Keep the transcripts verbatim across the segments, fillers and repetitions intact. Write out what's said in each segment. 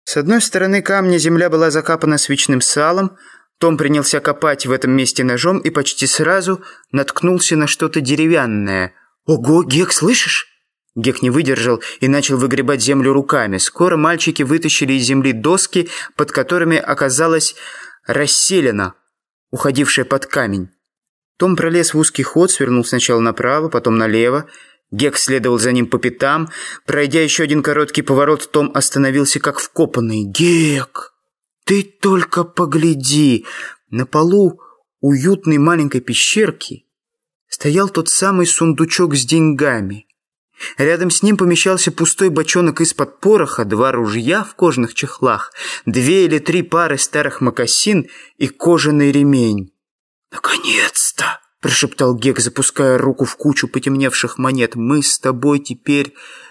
С одной стороны камня земля была закапана свечным салом. Том принялся копать в этом месте ножом и почти сразу наткнулся на что-то деревянное. «Ого, Гек, слышишь?» Гек не выдержал и начал выгребать землю руками. Скоро мальчики вытащили из земли доски, под которыми оказалась расселена, уходившая под камень. Том пролез в узкий ход, свернул сначала направо, потом налево. Гек следовал за ним по пятам. Пройдя еще один короткий поворот, Том остановился как вкопанный. «Гек, ты только погляди!» На полу уютной маленькой пещерки стоял тот самый сундучок с деньгами. Рядом с ним помещался пустой бочонок из-под пороха, два ружья в кожаных чехлах, две или три пары старых мокасин и кожаный ремень. «Наконец-то!» – прошептал Гек, запуская руку в кучу потемневших монет. «Мы с тобой теперь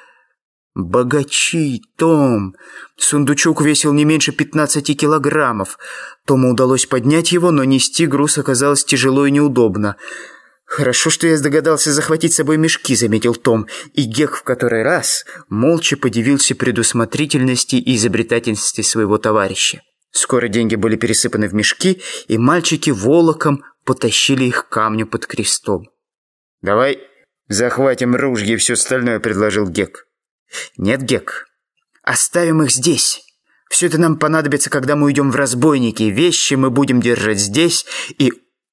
богачи, Том!» Сундучок весил не меньше пятнадцати килограммов. Тому удалось поднять его, но нести груз оказалось тяжело и неудобно. «Хорошо, что я догадался захватить с собой мешки», — заметил Том, и Гек в который раз молча подивился предусмотрительности и изобретательности своего товарища. Скоро деньги были пересыпаны в мешки, и мальчики волоком потащили их к камню под крестом. «Давай захватим ружья и все остальное», — предложил Гек. «Нет, Гек, оставим их здесь. Все это нам понадобится, когда мы уйдем в разбойники. Вещи мы будем держать здесь, и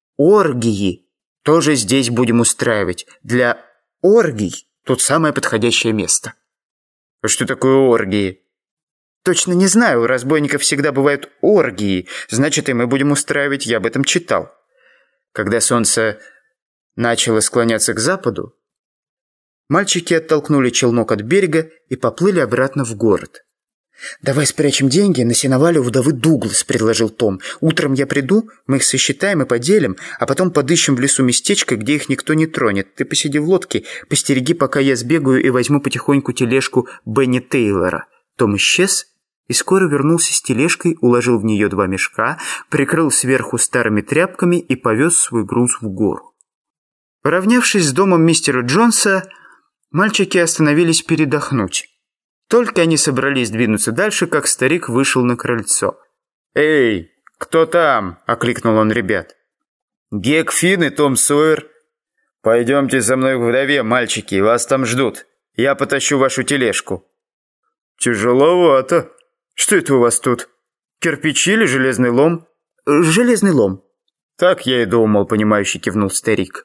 оргии тоже здесь будем устраивать. Для оргий тут самое подходящее место». «А что такое оргии?» «Точно не знаю. У разбойников всегда бывают оргии. Значит, и мы будем устраивать. Я об этом читал». Когда солнце начало склоняться к западу, мальчики оттолкнули челнок от берега и поплыли обратно в город. «Давай спрячем деньги на сеновале у вдовы Дуглас», — предложил Том. «Утром я приду, мы их сосчитаем и поделим, а потом подыщем в лесу местечко, где их никто не тронет. Ты посиди в лодке, постереги, пока я сбегаю и возьму потихоньку тележку Бенни Тейлора». Том исчез и скоро вернулся с тележкой, уложил в нее два мешка, прикрыл сверху старыми тряпками и повез свой груз в гору. Поравнявшись с домом мистера Джонса, мальчики остановились передохнуть. Только они собрались двинуться дальше, как старик вышел на крыльцо. «Эй, кто там?» – окликнул он ребят. «Гек Финн и Том Сойер. Пойдемте за мной к вдове, мальчики, вас там ждут. Я потащу вашу тележку». «Тяжеловато. Что это у вас тут? Кирпичи или железный лом?» «Железный лом». «Так я и думал», – понимающе кивнул старик.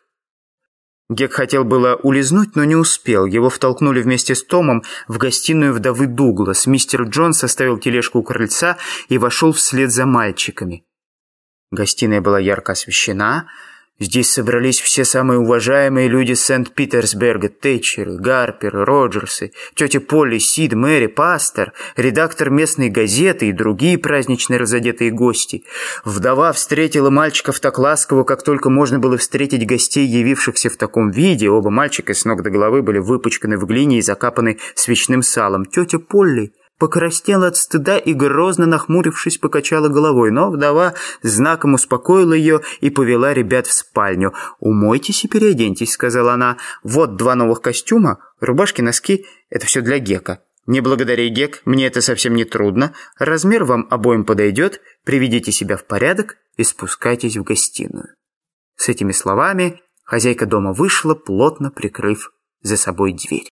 Гек хотел было улизнуть, но не успел. Его втолкнули вместе с Томом в гостиную вдовы Дуглас. Мистер Джонс оставил тележку у крыльца и вошел вслед за мальчиками. Гостиная была ярко освещена. Здесь собрались все самые уважаемые люди Сент-Питерсберга: Тэтчеры, Гарперы, Роджерсы, тетя Полли, Сид, Мэри, пастор, редактор местной газеты и другие празднично разодетые гости. Вдова встретила мальчиков так ласково, как только можно было встретить гостей, явившихся в таком виде. Оба мальчика с ног до головы были выпачканы в глине и закапаны свечным салом. Тетя Полли покраснела от стыда и, грозно нахмурившись, покачала головой, но вдова знаком успокоила ее и повела ребят в спальню. «Умойтесь и переоденьтесь», — сказала она. «Вот два новых костюма, рубашки, носки — это все для Гека. Не благодари, Гек, мне это совсем не трудно. Размер вам обоим подойдет, приведите себя в порядок и спускайтесь в гостиную». С этими словами хозяйка дома вышла, плотно прикрыв за собой дверь.